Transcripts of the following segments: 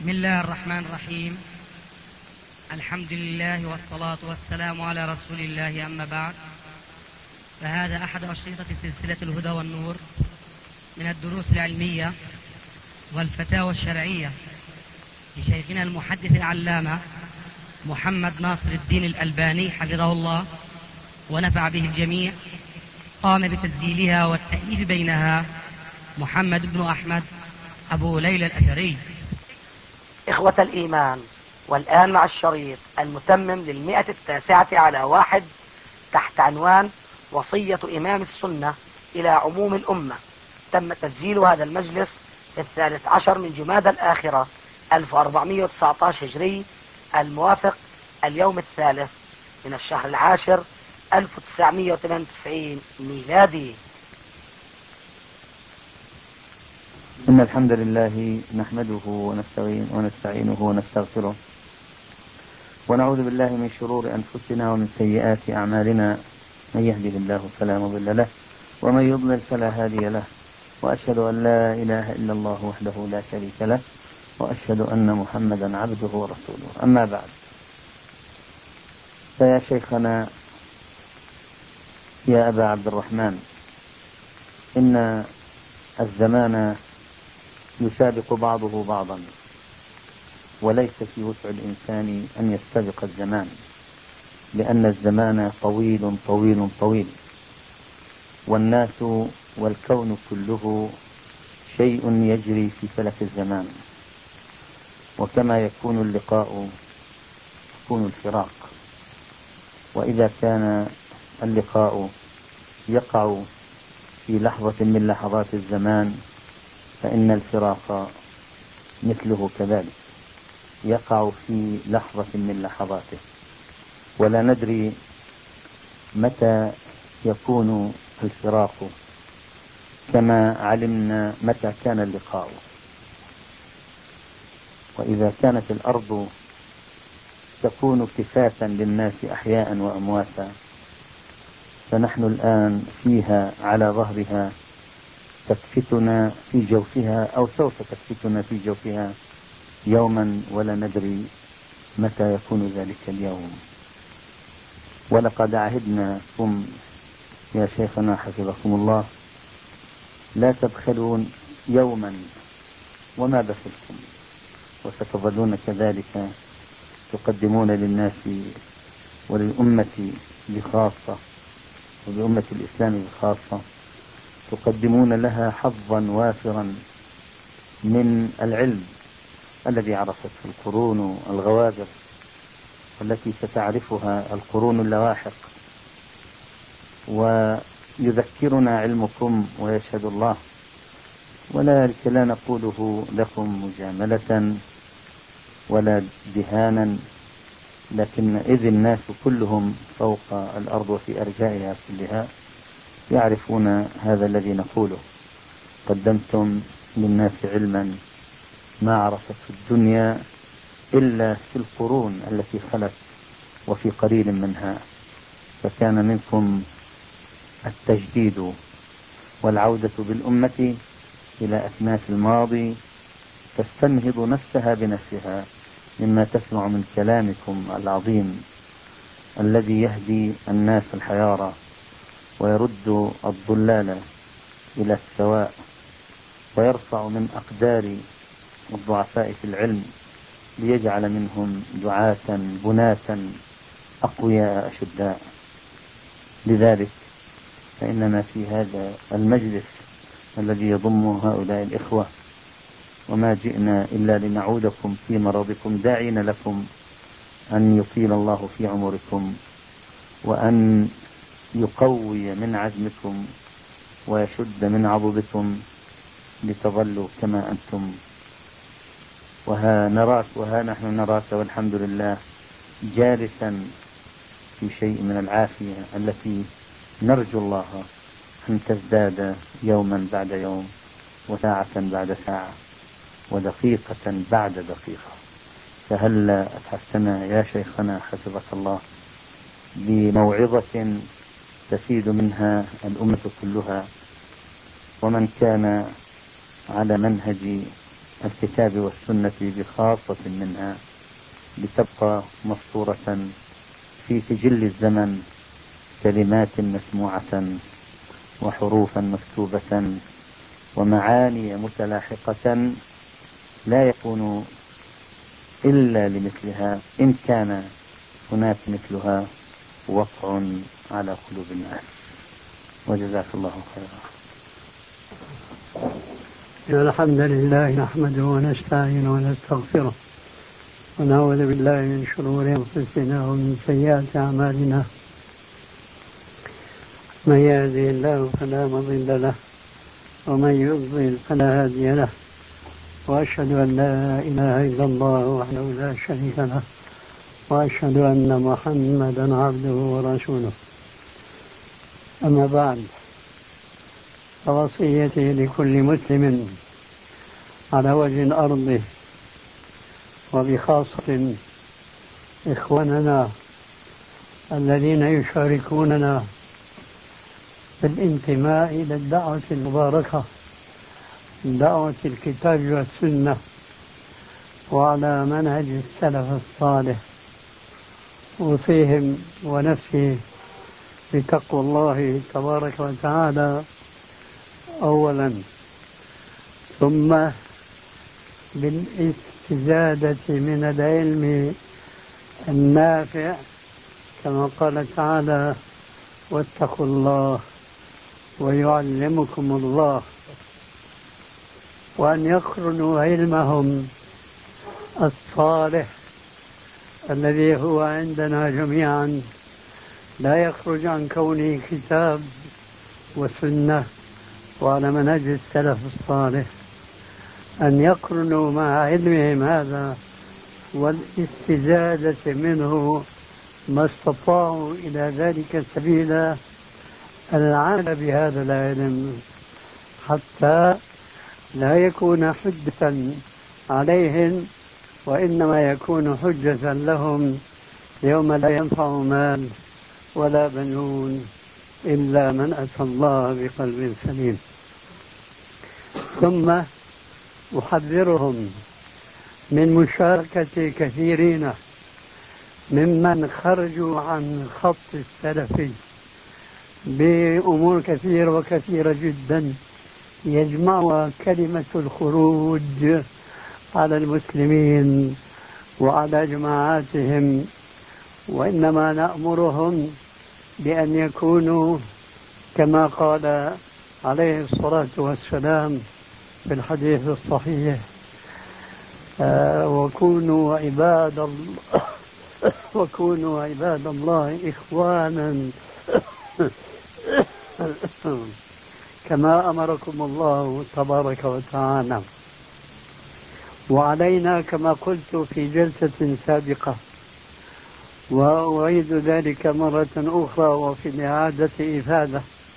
بسم الله الرحمن الرحيم. الحمد لله والصلاة والسلام على رسول الله، أما بعد، فهذا أحد أشرطة سلسلة الهدى والنور من الدروس العلمية والفتاوى الشرعية لشيخنا المحدث العلامة محمد ناصر الدين الألباني حفظه الله ونفع به الجميع. قام بتسجيلها والتأليف بينها محمد بن أحمد أبو ليلى الأثري. إخوة الإيمان، والآن مع الشريط المتمم للمئة 19 تحت عنوان وصية إمام السنة إلى عموم الأمة. تم تسجيل هذا المجلس في 13 من جمادى الآخرة 1419 هجري، الموافق اليوم 3 من الشهر العاشر 1998 ميلادي. إن الحمد لله نحمده ونستعينه ونستغفره، ونعوذ بالله من شرور أنفسنا ومن سيئات أعمالنا. من يهده الله فلا مضل له، ومن يضلل فلا هادي له، وأشهد أن لا إله إلا الله وحده لا شريك له، وأشهد أن محمدا عبده ورسوله. أما بعد، فيا شيخنا يا أبا عبد الرحمن، إن الزمان يسابق بعضه بعضا، وليس في وسع الإنسان أن يستبق الزمان، لأن الزمان طويل طويل طويل، والناس والكون كله شيء يجري في فلك الزمان. وكما يكون اللقاء يكون الفراق، وإذا كان اللقاء يقع في لحظة من لحظات الزمان، فإن الفراق مثله كذلك يقع في لحظة من لحظاته، ولا ندري متى يكون الفراق، كما علمنا متى كان اللقاء. وإذا كانت الأرض تكون كفاة للناس أحياء وأمواتا، فنحن الآن فيها على ظهرها، تكفتنا في جوفها أو سوف تكفتنا في جوفها يوما، ولا ندري متى يكون ذلك اليوم. ولقد عهدناكم يا شيخنا حفظكم الله لا تبخلون يوما وما بخلتم، وستظلون كذلك تقدمون للناس وللأمة بخاصة، ولأمة الإسلام بخاصة، تقدمون لها حظا وافرا من العلم الذي عرفته القرون الغوابر، والتي ستعرفها القرون اللاحق. ويذكرنا علمكم ويشهد الله، وذلك لا نقوله لكم مجاملة ولا دهانا، لكن إذ الناس كلهم فوق الأرض وفي أرجائها كلها يعرفون هذا الذي نقوله. قدمتم للناس علما ما عرفته الدنيا إلا في القرون التي خلت وفي قليل منها، فكان منكم التجديد والعودة بالأمة إلى أكناف الماضي، تستنهض نفسها بنفسها مما تسمع من كلامكم العظيم الذي يهدي الناس الحيارى ويرد الضلال إلى السواء، ويرفع من أقدار الضعفاء في العلم ليجعل منهم دعاة بناة أقوياء أشداء. لذلك فإننا في هذا المجلس الذي يضم هؤلاء الإخوة، وما جئنا إلا لنعودكم في مرضكم، داعين لكم أن يطيل الله في عمركم، وأن يقوي من عزمكم ويشد من عضدكم لتظلوا كما أنتم. وها نحن نراك والحمد لله جالسا في شيء من العافية التي نرجو الله أن تزداد يوما بعد يوم، وساعة بعد ساعة، ودقيقة بعد دقيقة. فهل أتحفتنا يا شيخنا حفظك الله بموعظة تفيد منها الأمة كلها، ومن كان على منهج الكتاب والسنة بخاصة منها لتبقى مسطورة في سجل الزمن كلمات مسموعة وحروفا مكتوبة ومعاني متلاحقة لا يكون إلا لمثلها إن كان هناك مثلها وقع على قلوب الناس. وجزاك الله خيرا. الحمد لله نحمده ونستعينه ونستغفره ونعوذ بالله من شرور أنفسنا ومن سيئات أعمالنا. من يهده الله فلا مضل له ومن يضلل فلا هادي له، وأشهد أن لا إله إلا الله وحده لا شريك له، وأشهد أن محمدا عبده ورسوله. أما بعد، فوصيتي لكل مسلم على وجه الأرض وبخاصة إخواننا الذين يشاركوننا بالانتماء إلى الدعوة المباركة، دعوة الكتاب والسنة وعلى منهج السلف الصالح، أوصيهم ونفسي بتقوى الله تبارك وتعالى أولا، ثم بالاستزادة من العلم النافع كما قال تعالى: واتقوا الله ويعلمكم الله. وأن يقرنوا علمهم الصالح الذي هو عندنا جميعا لا يخرج عن كونه كتاب وسنة وعلى منهج السلف الصالح، أن يقرنوا مع علمهم هذا والاستزادة منه ما استطاعوا إلى ذلك سبيلا العمل بهذا العلم، حتى لا يكون حجة عليهم، وإنما يكون حجة لهم يوم لا ينفع مال ولا بنون إلا من أتى الله بقلب سليم. ثم أحذرهم من مشاركة كثيرين ممن خرجوا عن خط السلف بأمور كثيرة وكثيرة جدا يجمعها كلمة الخروج على المسلمين وعلى جماعاتهم، وإنما نأمرهم بأن يكونوا كما قال عليه الصلاة والسلام في الحديث الصحيح: وكونوا عباد الله إخوانا كما أمركم الله تبارك وتعالى. وعلينا كما قلت في جلسة سابقة، وأعيد ذلك مرة أخرى وفي الإعادة إفادة،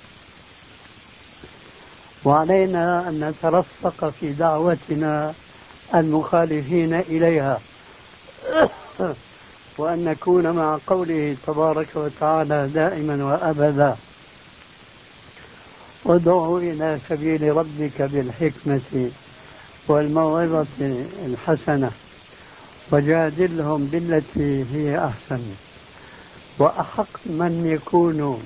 وعلينا أن نترفق في دعوتنا المخالفين إليها، وأن نكون مع قوله تبارك وتعالى دائما وأبدا: ادعوا إلى سبيل ربك بالحكمة والموعظة الحسنة وجادلهم بالتي هي أحسن. وأحق من يكون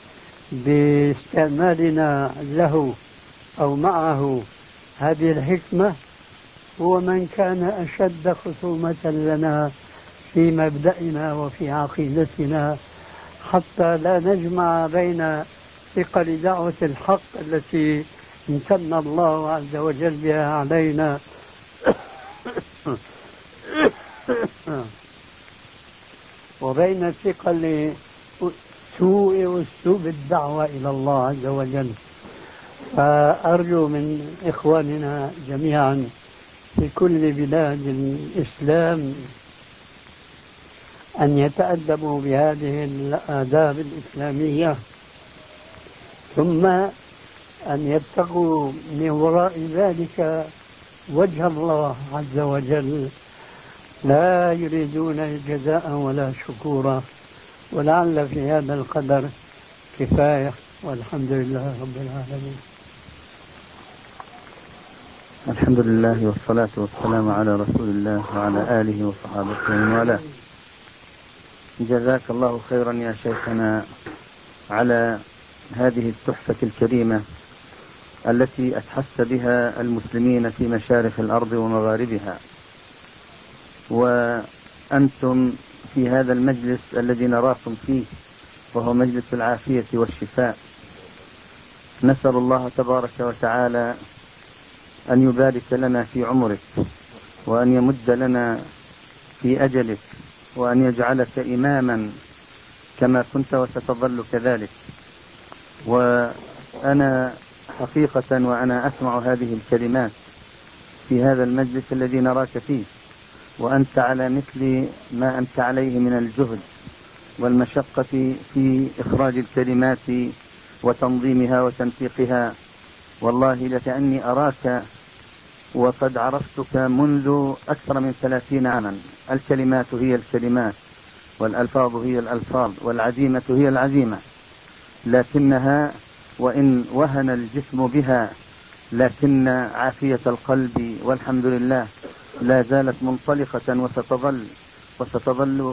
باستعمالنا له أو معه هذه الحكمة هو من كان أشد خصومة لنا في مبدأنا وفي عقيدتنا، حتى لا نجمع بين ثقل دعوة الحق التي امتن الله عز وجل بها علينا وبين ثقل سوء أسلوب الدعوة إلى الله عز وجل. فأرجو من إخواننا جميعا في كل بلاد الإسلام أن يتأدبوا بهذه الآداب الإسلامية، ثم أن يبتغوا من وراء ذلك وجه الله عز وجل، لا يريدون جزاء ولا شكورا. ولعل في هذا القدر كفاية، والحمد لله رب العالمين. الحمد لله والصلاة والسلام على رسول الله وعلى آله وصحابته ومن والاه. جزاك الله خيرا يا شيخنا على هذه التحفة الكريمة التي أتحس بها المسلمين في مشارق الأرض ومغاربها، وأنتم في هذا المجلس الذي نراكم فيه وهو مجلس العافية والشفاء. نسأل الله تبارك وتعالى أن يبارك لنا في عمرك، وأن يمد لنا في أجلك، وأن يجعلك إماما كما كنت وستظل كذلك. وأنا حقيقة وأنا أسمع هذه الكلمات في هذا المجلس الذي نراك فيه، وأنت على مثل ما أنت عليه من الجهد والمشقة في إخراج الكلمات وتنظيمها وتنسيقها، والله لكأني أراك وقد عرفتك منذ أكثر من 30 عاما. الكلمات هي الكلمات، والألفاظ هي الألفاظ، والعزيمة هي العزيمة، لكنها وإن وهن الجسم بها لكن عافية القلب والحمد لله لا زالت منطلقة وستظل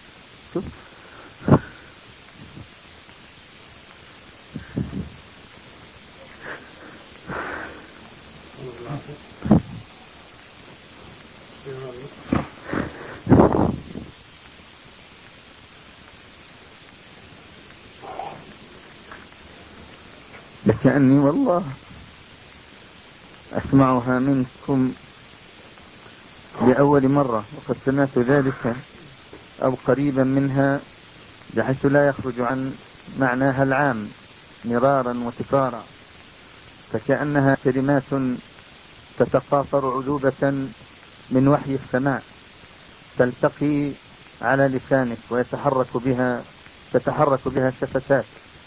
لكأني والله أسمعها منكم لأول مرة، وقد سمعت ذلك أو قريبا منها بحيث لا يخرج عن معناها العام مرارا وتكرارا، فكأنها كلمات تتقاطر عذوبة من وحي السماء تلتقي على لسانك تتحرك بها شفتاك،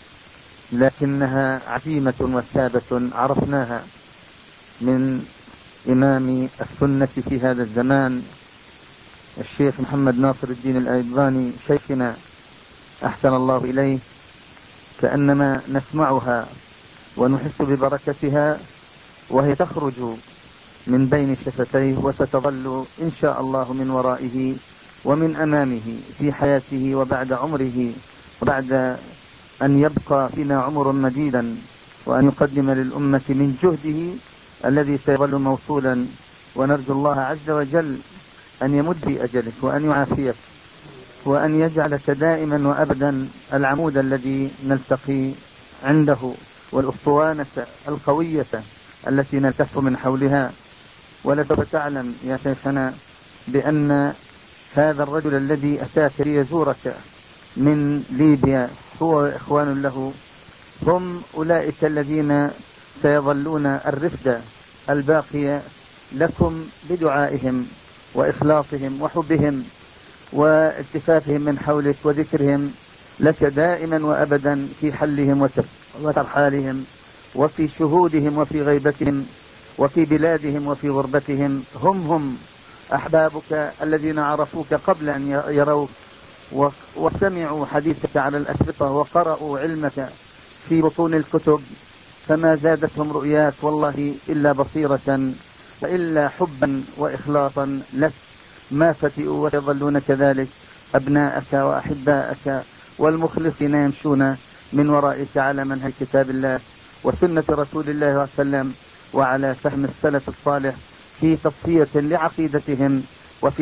لكنها عزيمة وثابة عرفناها من إمام السنة في هذا الزمان الشيخ محمد ناصر الدين الألباني شيخنا أحسن الله إليه، كأنما نسمعها ونحس ببركتها وهي تخرج من بين شفتيه، وستظل إن شاء الله من ورائه ومن أمامه في حياته وبعد عمره، وبعد أن يبقى فينا عمر مديدا، وأن يقدم للأمة من جهده الذي سيظل موصولا. ونرجو الله عز وجل أن يمد في أجلك وأن يعافيك وأن يجعلك دائما وأبدا العمود الذي نلتقي عنده، والأسطوانة القوية التي نلتف من حولها. ولسوف تعلم يا شيخنا بأن هذا الرجل الذي أتاك ليزورك من ليبيا هو وإخوان له هم أولئك الذين سيظلون الرفدة الباقية لكم بدعائهم وإخلاصهم وحبهم والتفافهم من حولك وذكرهم لك دائما وأبدا في حلهم وترحالهم وفي شهودهم وفي غيبتهم وفي بلادهم وفي غربتهم. هم أحبابك الذين عرفوك قبل أن يروك وسمعوا حديثك على الأشرطة وقرأوا علمك في بطون الكتب، فما زادتهم رؤياك والله إلا بصيرة وإلا حبا وإخلاصا لك، ما فتئوا ويظلون كذلك أبناءك وأحباءك والمخلصين يمشون من ورائك على منهج كتاب الله وسنة رسول الله صلى الله عليه وسلم، وعلى فهم السلف الصالح في تصفية لعقيدتهم وفي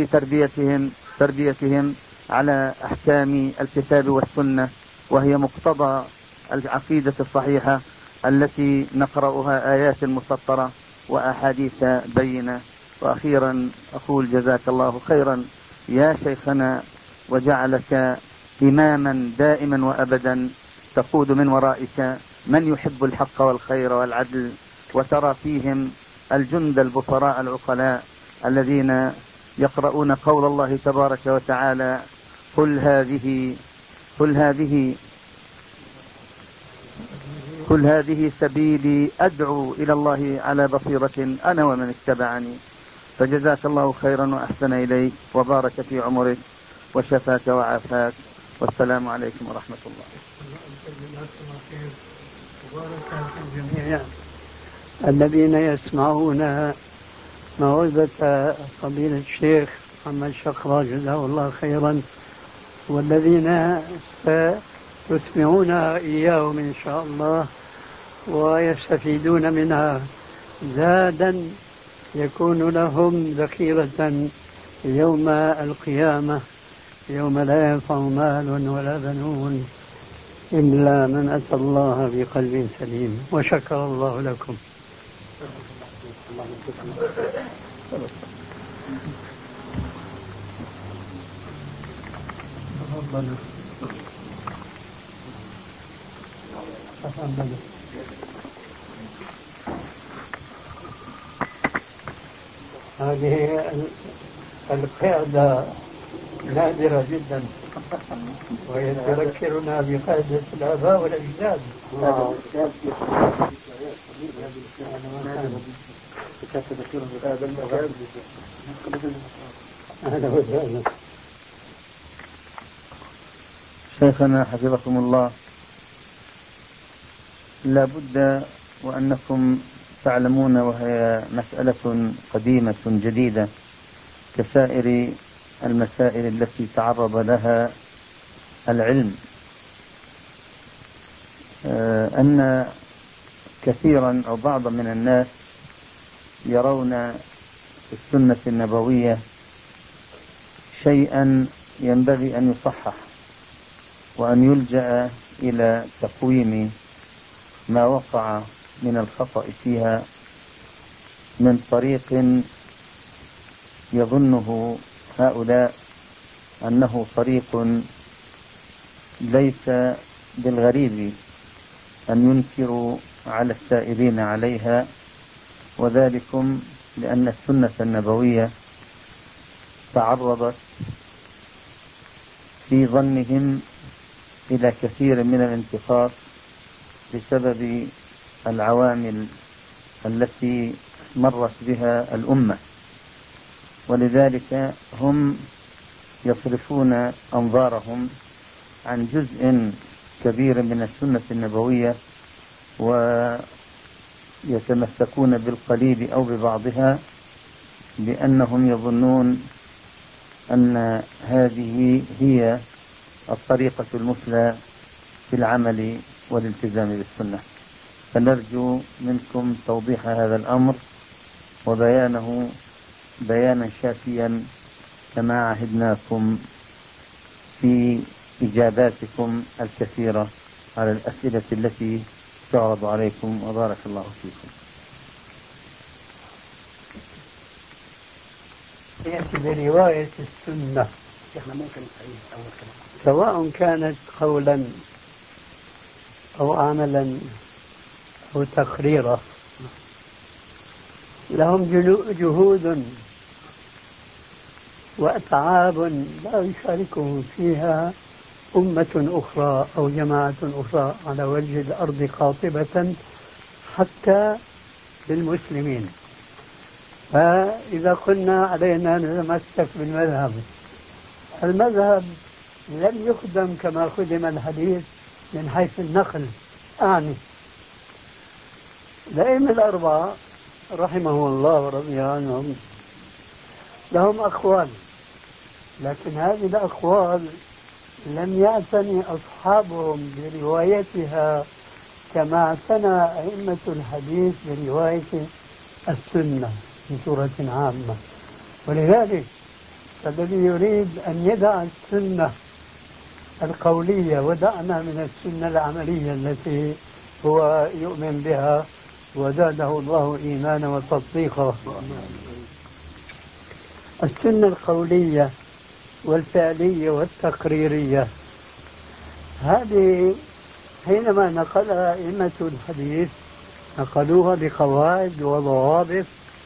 تربيتهم على أحكام الكتاب والسنة، وهي مقتضى العقيدة الصحيحة التي نقرأها آيات مسطرة وأحاديث بينة. وأخيرا أقول جزاك الله خيرا يا شيخنا، وجعلك إماما دائما وأبدا تقود من ورائك من يحب الحق والخير والعدل، وترى فيهم الجند البصراء العقلاء الذين يقرؤون قول الله تبارك وتعالى قل هذه سبيلي أدعو إلى الله على بصيرة أنا ومن اتبعني. فجزاك الله خيرا وأحسن إليك وبارك في عمرك وشفاك وعافاك، والسلام عليكم ورحمة الله. وبارك في الجميع الذين يسمعون موعظة فضيلة الشيخ محمد شقرة جزاه الله خيرا، والذين ستسمعون إياهم إن شاء الله ويستفيدون منها زادا يكون لهم ذخيرة يوم القيامة، يوم لا ينفع مال ولا بنون إلا من أتى الله بقلب سليم. وشكر الله لكم. هذه القيادة نادرة جدا، وهي تذكرنا بقيادة الآباء والأجداد. شيخنا حفظكم الله، لا بد وأنكم تعلمون، وهي مسألة قديمة جديدة كسائر المسائل التي تعرض لها العلم، أن كثيرا أو بعضا من الناس يرون في السنة النبوية شيئا ينبغي أن يصحح، وأن يلجأ إلى تقويم ما وقع من الخطأ فيها من طريق يظنه هؤلاء أنه طريق ليس بالغريب أن ينكروا على السائرين عليها، وذلكم لأن السنة النبوية تعرضت في ظنهم إلى كثير من الانتقاص بسبب العوامل التي مرت بها الأمة، ولذلك هم يصرفون أنظارهم عن جزء كبير من السنة النبوية ويتمسكون بالقليل أو ببعضها، لأنهم يظنون أن هذه هي الطريقة المثلى في العمل والالتزام بالسنة. فنرجو منكم توضيح هذا الأمر وبيانه بيانا شافيا كما عهدناكم في إجاباتكم الكثيرة على الأسئلة التي تعرض عليكم، وبارك الله فيكم. يأتي برواية السنة سواء كانت قولا أو عملا أو تقريرا، لهم جهود وأتعاب لا يشاركهم فيها أمة أخرى أو جماعة أخرى على وجه الأرض قاطبة حتى للمسلمين. فإذا قلنا علينا نتمسك بالمذهب، المذهب لم يخدم كما خدم الحديث من حيث النقل. أعني الأئمة الأربعة رحمهم الله ورضي عنهم لهم أقوال، لكن هذه الأقوال لم يعتني أصحابهم بروايتها كما اعتنى أئمة الحديث برواية السنة بصورة عامة. ولذلك الذي يريد أن يدع السنة القولية ودعنا من السنة العملية التي هو يؤمن بها وزاده الله إيمانا وتصديقا، السنة القولية والفعلية والتقريرية، هذه حينما نقلها أئمة الحديث نقلوها بقواعد وضوابط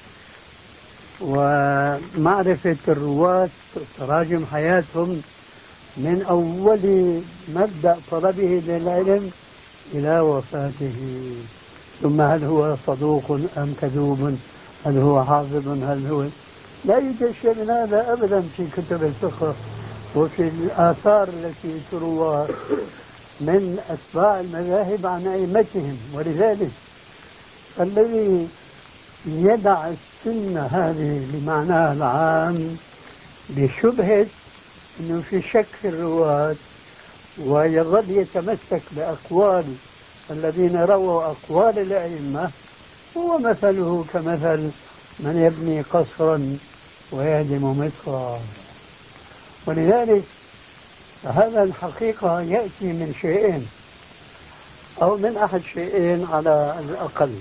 ومعرفة الرواة تراجم حياتهم من أول مبدأ طلبه للعلم إلى وفاته، ثم هل هو صدوق أم كذوب، هل هو حافظ، هل هو لا يوجد شيء من هذا أبدا في كتب الفقه وفي الآثار التي تروى من أتباع المذاهب عن أئمتهم. ولذلك الذي يدع السنة هذه بمعناها العام بشبهة أنه في شك في الرواة، ويظل يتمسك بأقوال الذين رووا أقوال الأئمة، هو مثله كمثل من يبني قصرا ويهدم مصرا. ولذلك هذا الحقيقة يأتي من شيئين أو من أحد شيئين على الأقل.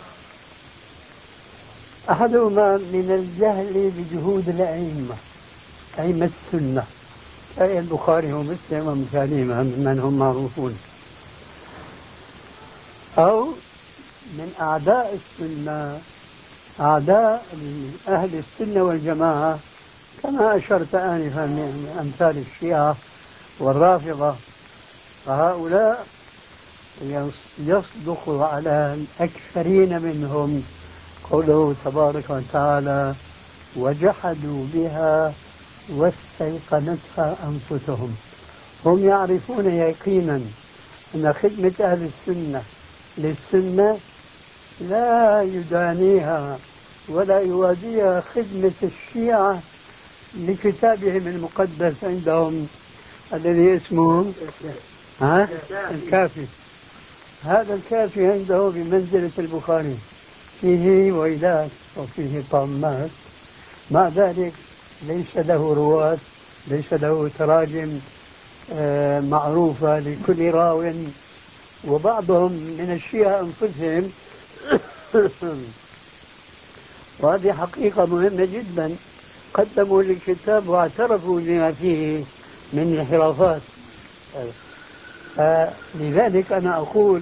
أحدهما من الجهل بجهود الأئمة، أئمة السنة أي البخاري ومسلم ومثالهما ممن هم معروفون، أو من أعداء السنة، أعداء أهل السنة والجماعة كما أشرت آنفا من أمثال الشيعة والرافضة. فهؤلاء يصدق على الأكثرين منهم قوله تبارك وتعالى وجحدوا بها واستيقنتها أنفسهم. هم يعرفون يقينا أن خدمة أهل السنة للسنة لا يدانيها ولا يوازيها خدمة الشيعة لكتابهم المقدس عندهم الذي اسمه الكافي. هذا الكافي عنده بمنزلة البخاري، فيه ويلات وفيه طامات، مع ذلك ليس له رواة، ليس له تراجم معروفة لكل راو. وبعضهم من الشيعة أنفسهم وهذه حقيقة مهمة جدا قدموا للكتاب واعترفوا بما فيه من انحرافات. لذلك أنا أقول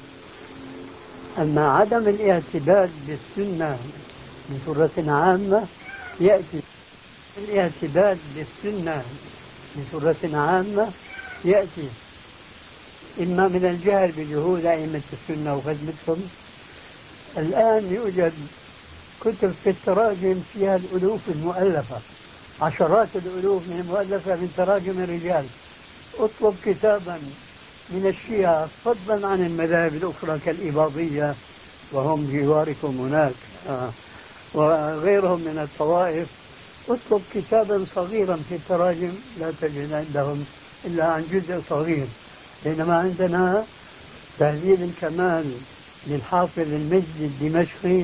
أن عدم الاعتداد بالسنة بصورة عامة يأتي الاعتداد بالسنة بصورة عامة يأتي إما من الجهل بجهود أئمة السنة وخدمتهم. الآن يوجد كتب في التراجم فيها الألوف المؤلفة، عشرات الألوف من المؤلفة من تراجم الرجال. اطلب كتابا من الشيعة فضلا عن المذاهب الأخرى كالإباضية وهم جواركم هناك وغيرهم من الطوائف، اطلب كتابا صغيرا في التراجم لا تجد عندهم إلا عن جزء صغير، بينما عندنا تهذيب الكمال للحافظ المجد الدمشقي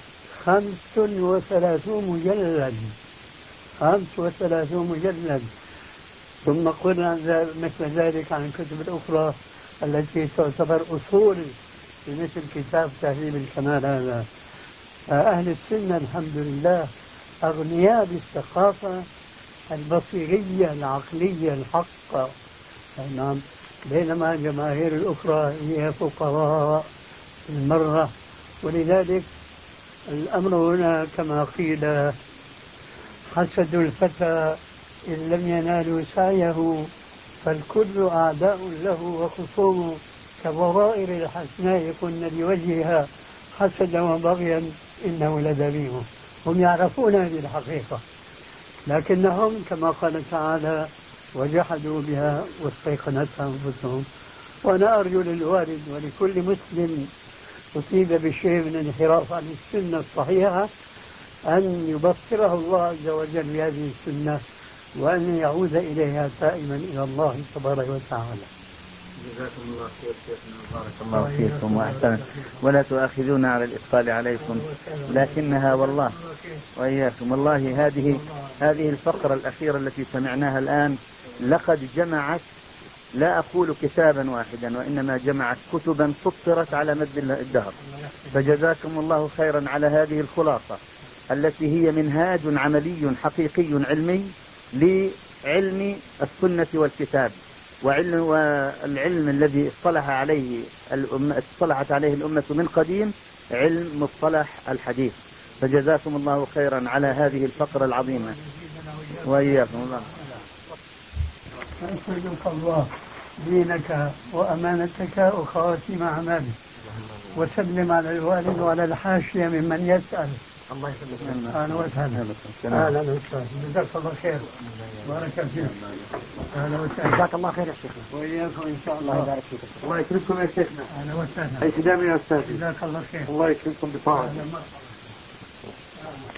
35 مجلد، 35 مجلد. ثم قلنا مثل ذلك عن الكتب الأخرى التي تعتبر أصول مثل كتاب تهذيب الكمال هذا. أهل السنة الحمد لله أغنياء بالثقافة البصيرية العقلية الحقة، نعم، بينما الجماهير الأخرى هي فقراء المرة. ولذلك الأمر هنا كما قيل حسد الفتى إن لم ينالوا سعيه فالكل أعداء له وخصوم كضرائر الحسناء كن لوجهها حسدا وبغيا إنه لذميم. هم يعرفون هذه الحقيقة لكنهم كما قال تعالى وجحدوا بها واستيقنتها أنفسهم. وأنا أرجو للوالد ولكل مسلم أصيب بشيء من الانحراف عن السنة الصحيحة أن يبصره الله عز وجل بهذه السنة وأن يعود إليها تائما إلى الله تبارك وتعالى. جزاكم الله خير شيخنا وبارك الله فيكم وأحسن، ولا تؤاخذونا على الإثقال عليكم، لكنها والله وإياكم والله هذه الفقرة الأخيرة التي سمعناها الآن لقد جمعت، لا أقول كتابا واحدا، وإنما جمعت كتبا سطرت على مد الدهر. فجزاكم الله خيرا على هذه الخلاصة التي هي منهاج عملي حقيقي علمي لعلم السنة والكتاب، والعلم الذي اصطلحت عليه الأمة من قديم، علم مصطلح الحديث. فجزاكم الله خيرا على هذه الفقرة العظيمة وإياكم الله. أسألك الله دينك وأمانتك وخواتيم أعمالك، وسلم على الوالد وعلى الحاشية ممن يسأل. الله يسلمك. أهلا وسهلا. أهلا وسهلا. جزاك الله خير. بارك فيك. أهلا وسهلا. جزاك الله خير يا شيخنا. وإياكم إن شاء الله. الله يبارك فيك. الله يكرمكم يا شيخنا. أهلا وسهلا. أي خدامة يا أستاذ. جزاك الله خير. الله يكرمكم بطاعته.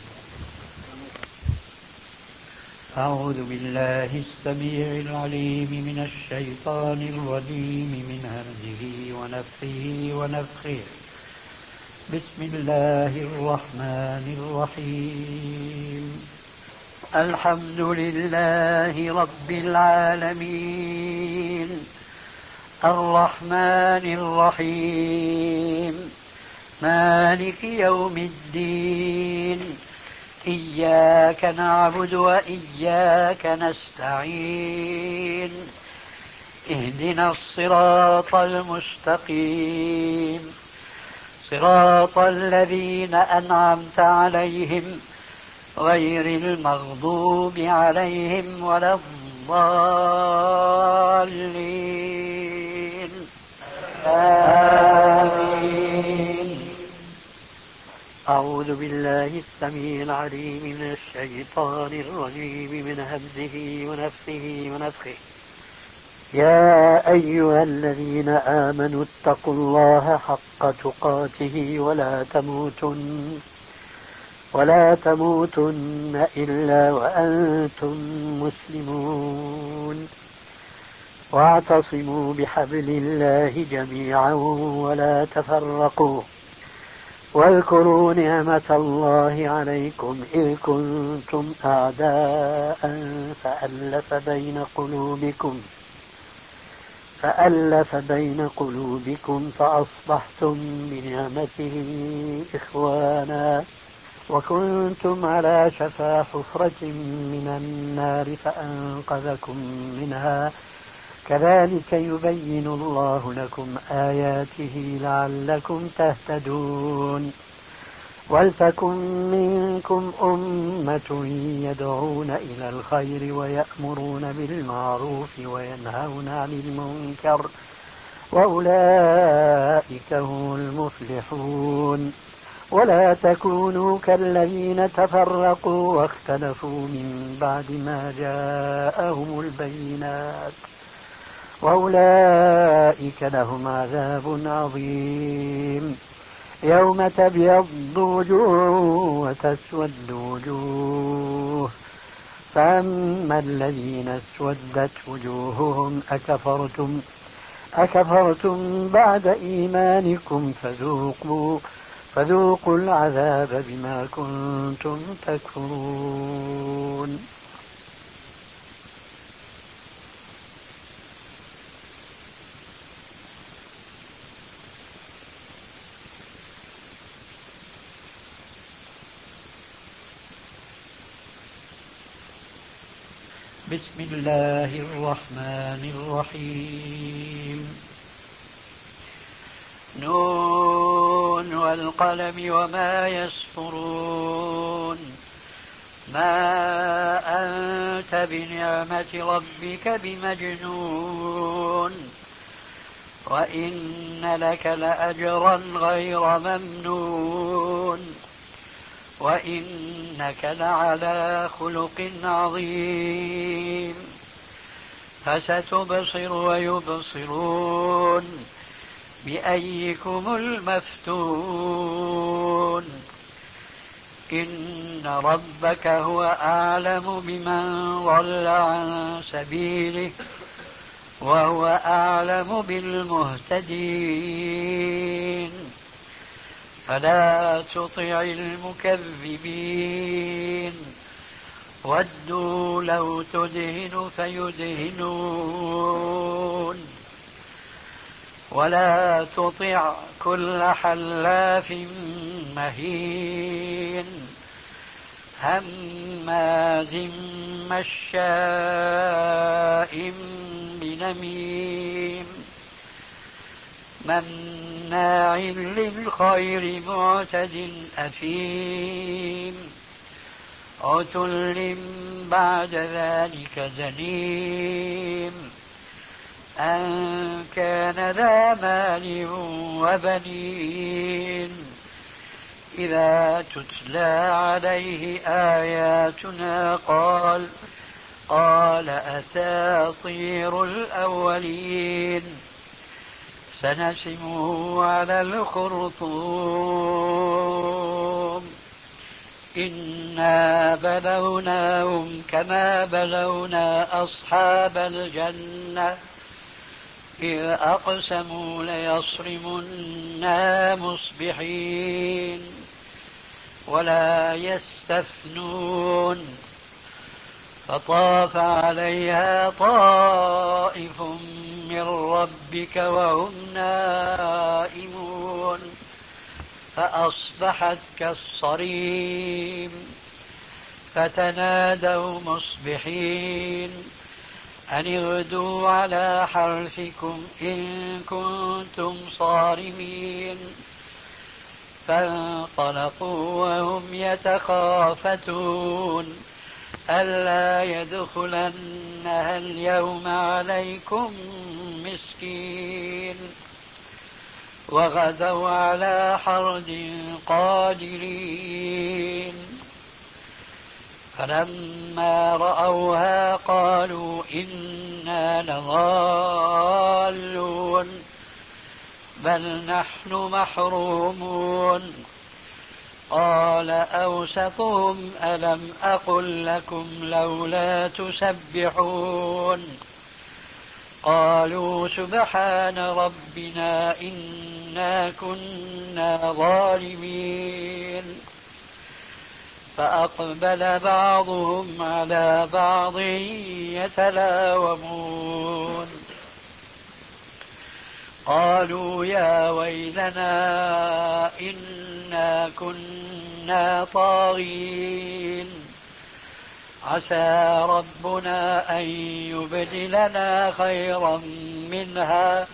أعوذ بالله السميع العليم من الشيطان الرجيم من همزه ونفخه ونفخه. بسم الله الرحمن الرحيم. الحمد لله رب العالمين الرحمن الرحيم مالك يوم الدين إياك نعبد وإياك نستعين اهدنا الصراط المستقيم صراط الذين أنعمت عليهم غير المغضوب عليهم ولا الضالين آمين. أعوذ بالله السميع العليم من الشيطان الرجيم من همزه ونفخه ونفخه. يا أيها الذين آمنوا اتقوا الله حق تقاته ولا تموتن إلا وأنتم مسلمون واعتصموا بحبل الله جميعا ولا تفرقوا واذكروا نعمة الله عليكم إذ كنتم أعداء فألف بين قلوبكم فأصبحتم بنعمته إخوانا وكنتم على شفا حفرة من النار فأنقذكم منها كذلك يبين الله لكم آياته لعلكم تهتدون. ولتكن منكم أمة يدعون إلى الخير ويأمرون بالمعروف وينهون عن المنكر وأولئك هم المفلحون. ولا تكونوا كالذين تفرقوا واختلفوا من بعد ما جاءهم البينات وأولئك لهم عذاب عظيم. يوم تبيض وجوه وتسود وجوه فأما الذين اسودت وجوههم أكفرتم بعد إيمانكم فذوقوا العذاب بما كنتم تكفرون. بسم الله الرحمن الرحيم. نون والقلم وما يسطرون. ما أنت بنعمة ربك بمجنون وإن لك لأجرا غير ممنون وإنك لعلى خلق عظيم. فستبصر ويبصرون بأيكم المفتون. إن ربك هو أعلم بمن ضل عن سبيله وهو أعلم بالمهتدين. فلا تطع المكذبين ودوا لو تدهن فيدهنون. ولا تطع كل حلاف مهين هماز مشاء بنميم مناع للخير معتد أثيم عتل بعد ذلك زنيم أن كان ذا مال وبنين إذا تتلى عليه آياتنا قال أساطير الأولين سنسمه على الخرطوم إنا بلوناهم كما بلونا أصحاب الجنة إذ أقسموا ليصرمنها مصبحين ولا يستثنون فطاف عليها طائف من ربك وهم نائمون فأصبحت كالصريم فتنادوا مصبحين أن اغدوا على حرثكم إن كنتم صارمين فانطلقوا وهم يتخافتون ألا يدخلنها اليوم عليكم مسكين وغدوا على حرد قادرين فلما رأوها قالوا إنا لضالون بل نحن محرومون قال أوسطهم ألم أقل لكم لولا تسبحون قالوا سبحان ربنا إنا كنا ظالمين فأقبل بعضهم على بعض يتلاومون قالوا يا ويلنا إنا كنا طاغين عسى ربنا أن يبدلنا خيرا منها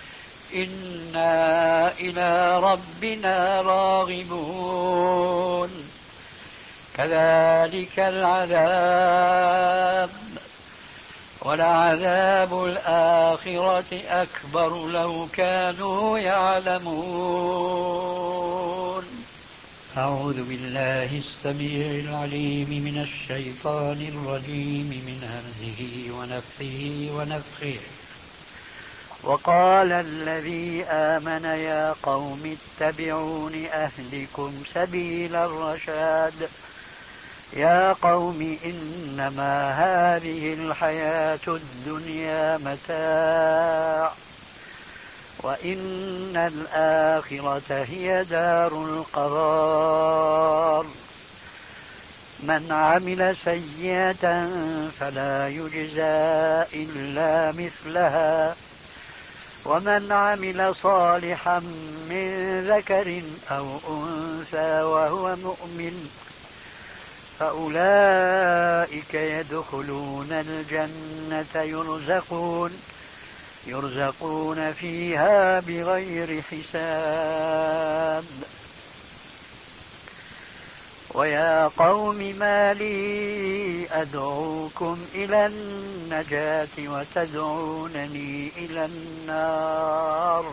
إنا إلى ربنا راغبون كذلك العذاب ولعذاب الآخرة أكبر لو كانوا يعلمون. أعوذ بالله السميع العليم من الشيطان الرجيم من همزه ونفثه ونفخه. وقال الذي آمن يا قوم اتبعون أهدكم سبيل الرشاد يا قوم إنما هذه الحياة الدنيا متاع وإن الآخرة هي دار القرار من عمل سيئة فلا يجزى إلا مثلها ومن عمل صالحا من ذكر أو أنثى وهو مؤمن فأولئك يدخلون الجنة يرزقون فيها بغير حساب. ويا قوم ما لي أدعوكم إلى النجاة وتدعونني إلى النار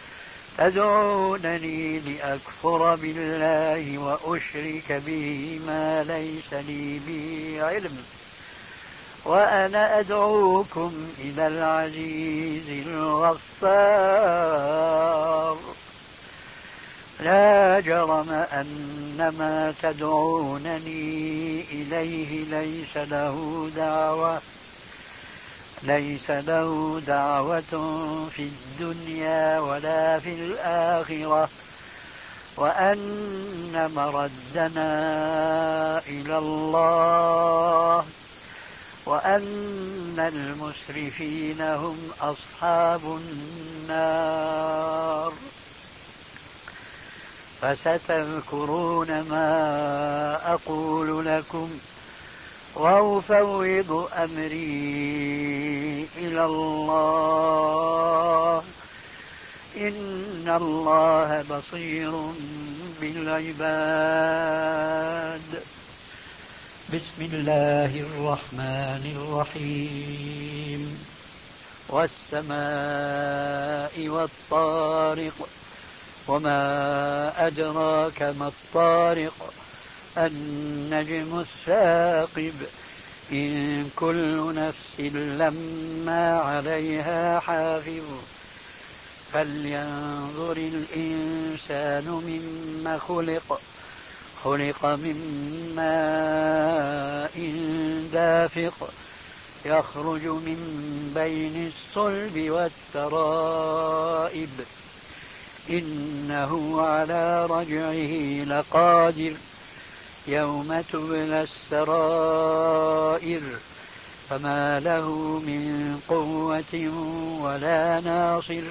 تدعونني لأكفر بالله وأشرك به ما ليس لي به علم وأنا أدعوكم إلى العزيز الغفار لا جرم أن ما تدعونني إليه ليس له دعوة في الدنيا ولا في الآخرة وأن مردنا إلى الله وأن المسرفين هم أصحاب النار. فستذكرون ما أقول لكم وأفوض أمري إلى الله إن الله بصير بالعباد. بسم الله الرحمن الرحيم. والسماء والطارق وما أدراك ما الطارق النجم الثاقب إن كل نفس لما عليها حافظ فلينظر الإنسان مما خلق خلق من ماء دافق يخرج من بين الصلب والترائب إنه على رجعه لقادر يوم تبلى السرائر فما له من قوة ولا ناصر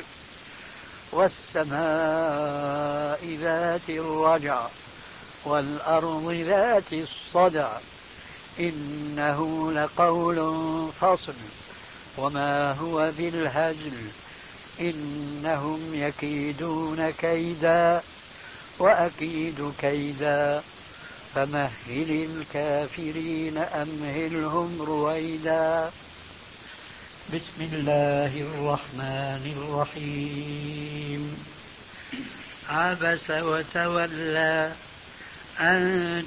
والسماء ذات الرجع والأرض ذات الصدع إنه لقول فصل وما هو بالهزل إنهم يكيدون كيدا وأكيد كيدا فمهل الكافرين أمهلهم رويدا. بسم الله الرحمن الرحيم. عبس وتولى أن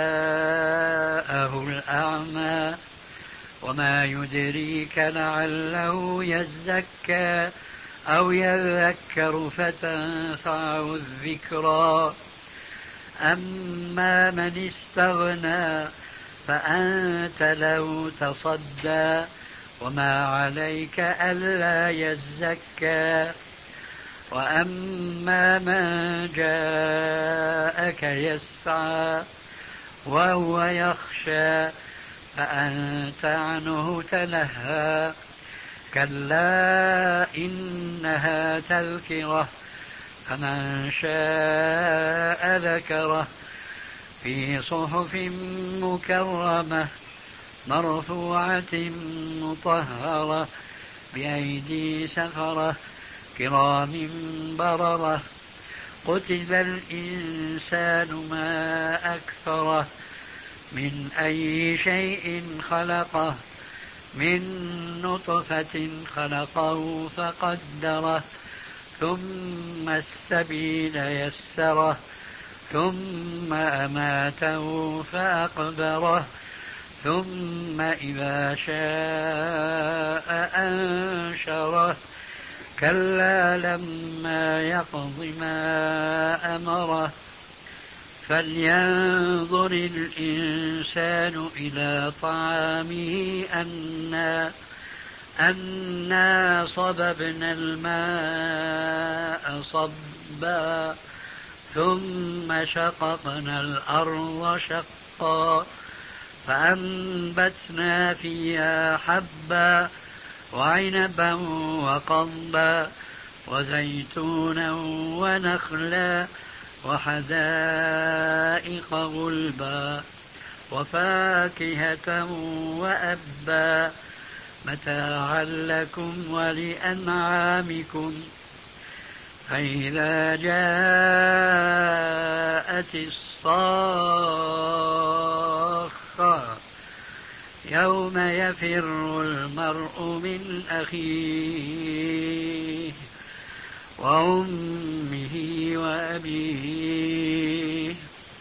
جاءه الأعمى وما يدريك لعله يزكى أو يذكر فتنفعه الذكرى أما من استغنى فأنت له تصدى وما عليك ألا يزكى وأما من جاءك يسعى وهو يخشى فأنت عنه تلهى كلا إنها تذكرة فمن شاء ذكره في صحف مكرمة مرفوعة مطهرة بأيدي سفرة كرام بررة قتل الإنسان ما أكثره من أي شيء خلقه من نطفة خلقه فقدره ثم السبيل يسره ثم أماته فأقبره ثم إذا شاء أنشره كلا لما يقض ما أمره فلينظر الإنسان إلى طعامه أنا صببنا الماء صبا ثم شققنا الأرض شقا فأنبتنا فيها حبا وعنبا وقضبا وزيتونا ونخلا وحدائق غلبا وفاكهة وأبا متاعا لكم ولأنعامكم فإذا جاءت الصاخة يوم يفر المرء من أخيه وأمه وأبيه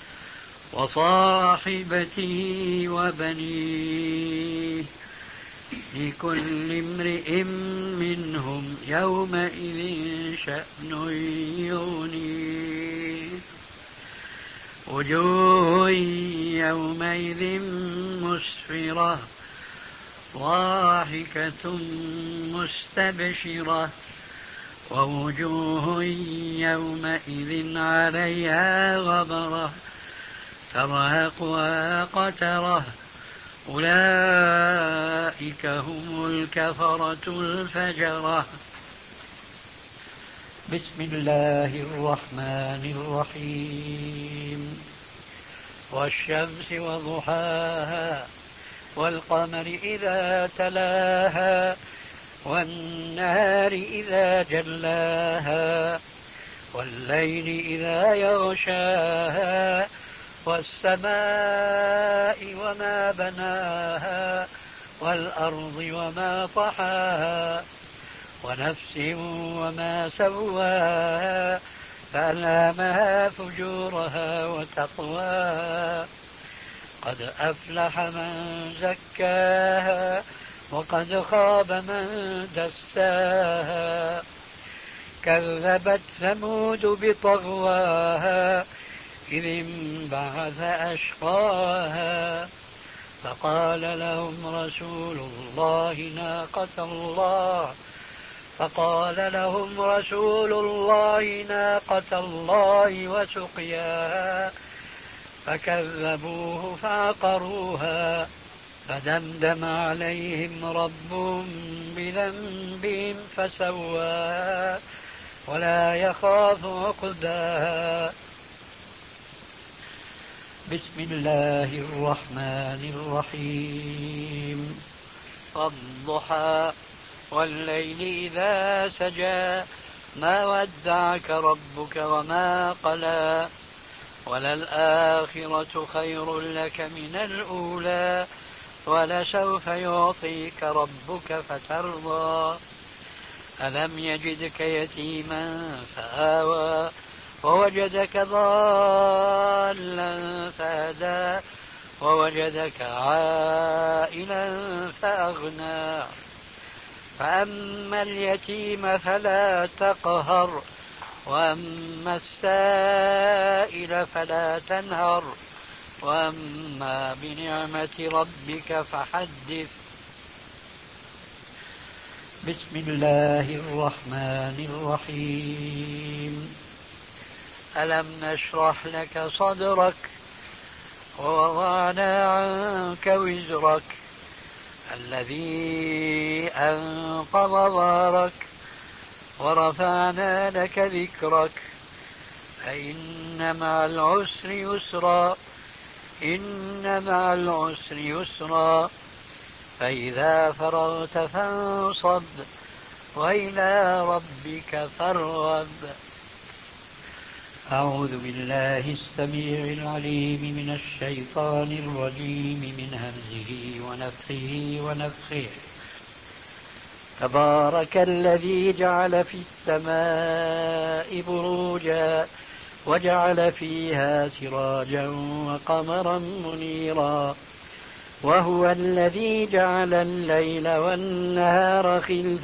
وصاحبته وبنيه لكل امرئ منهم يومئذ شأن يغنيه وجوه يومئذ مسفرة ضاحكة مستبشرة ووجوه يومئذ عليها غبرة ترهقها قترة أولئك هم الكفرة الفجرة. بسم الله الرحمن الرحيم. والشمس وضحاها والقمر إذا تلاها والنهار إذا جلاها والليل إذا يغشاها والسماء وما بناها والأرض وما طحاها ونفس وما سواها فألهمها فجورها وتقواها قد أفلح من زكاها وقد خاب من دساها كذبت ثمود بطغواها إذ انبعث أشقاها فقال لهم رسول الله ناقة الله وسقياها فكذبوه فعقروها فدمدم عليهم ربهم بذنبهم فسواها ولا يخاف عقباها. بسم الله الرحمن الرحيم. والضحى والليل إذا سجى ما ودعك ربك وما قلى وللآخرة خير لك من الأولى ولسوف يعطيك ربك فترضى. ألم يجدك يتيما فآوى ووجدك ضالا فهدى ووجدك عائلا فأغنى. فأما اليتيم فلا تقهر وأما السائل فلا تنهر وأما بنعمة ربك فحدث. بسم الله الرحمن الرحيم. ألم نشرح لك صدرك ووضعنا عنك وزرك الذي أنقض ظهرك ورفعنا لك ذكرك فإن مع العسر يسرا فإذا فرغت فانصب وإلى ربك فارغب. أعوذ بالله السميع العليم من الشيطان الرجيم من همزه ونفخه ونفخه. تبارك الذي جعل في السماء بروجا وجعل فيها سراجا وقمرا منيرا وهو الذي جعل الليل والنهار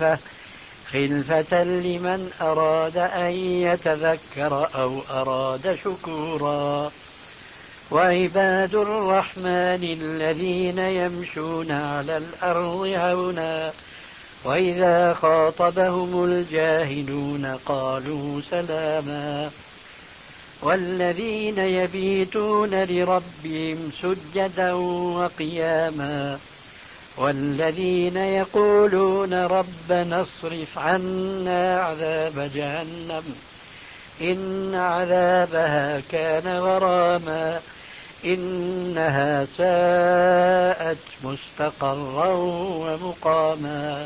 خلفة لمن أراد أن يتذكر أو أراد شكورا. وعباد الرحمن الذين يمشون على الأرض هونا وإذا خاطبهم الجاهلون قالوا سلاما. والذين يبيتون لربهم سجدا وقياما والذين يقولون ربنا اصرف عنا عذاب جهنم إن عذابها كان غراما إنها ساءت مستقرا ومقاما.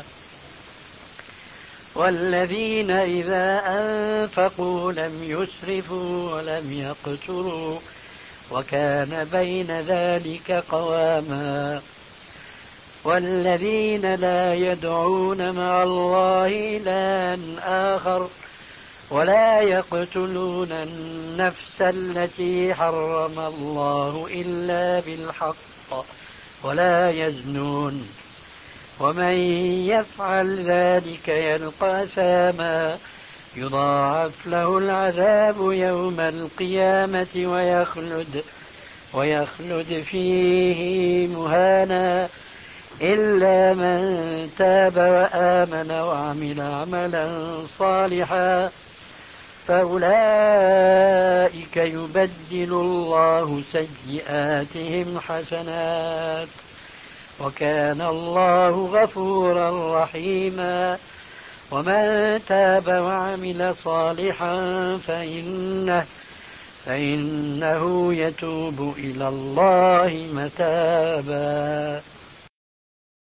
والذين إذا أنفقوا لم يسرفوا ولم يقتروا وكان بين ذلك قواما. والذين لا يدعون مع الله إلها آخر ولا يقتلون النفس التي حرم الله إلا بالحق ولا يزنون ومن يفعل ذلك يلقى أثاما يضاعف له العذاب يوم القيامة ويخلد فيه مهانا إلا من تاب وآمن وعمل عملا صالحا فأولئك يبدل الله سيئاتهم حسنات وكان الله غفورا رحيما. ومن تاب وعمل صالحا فإنه يتوب إلى الله متابا.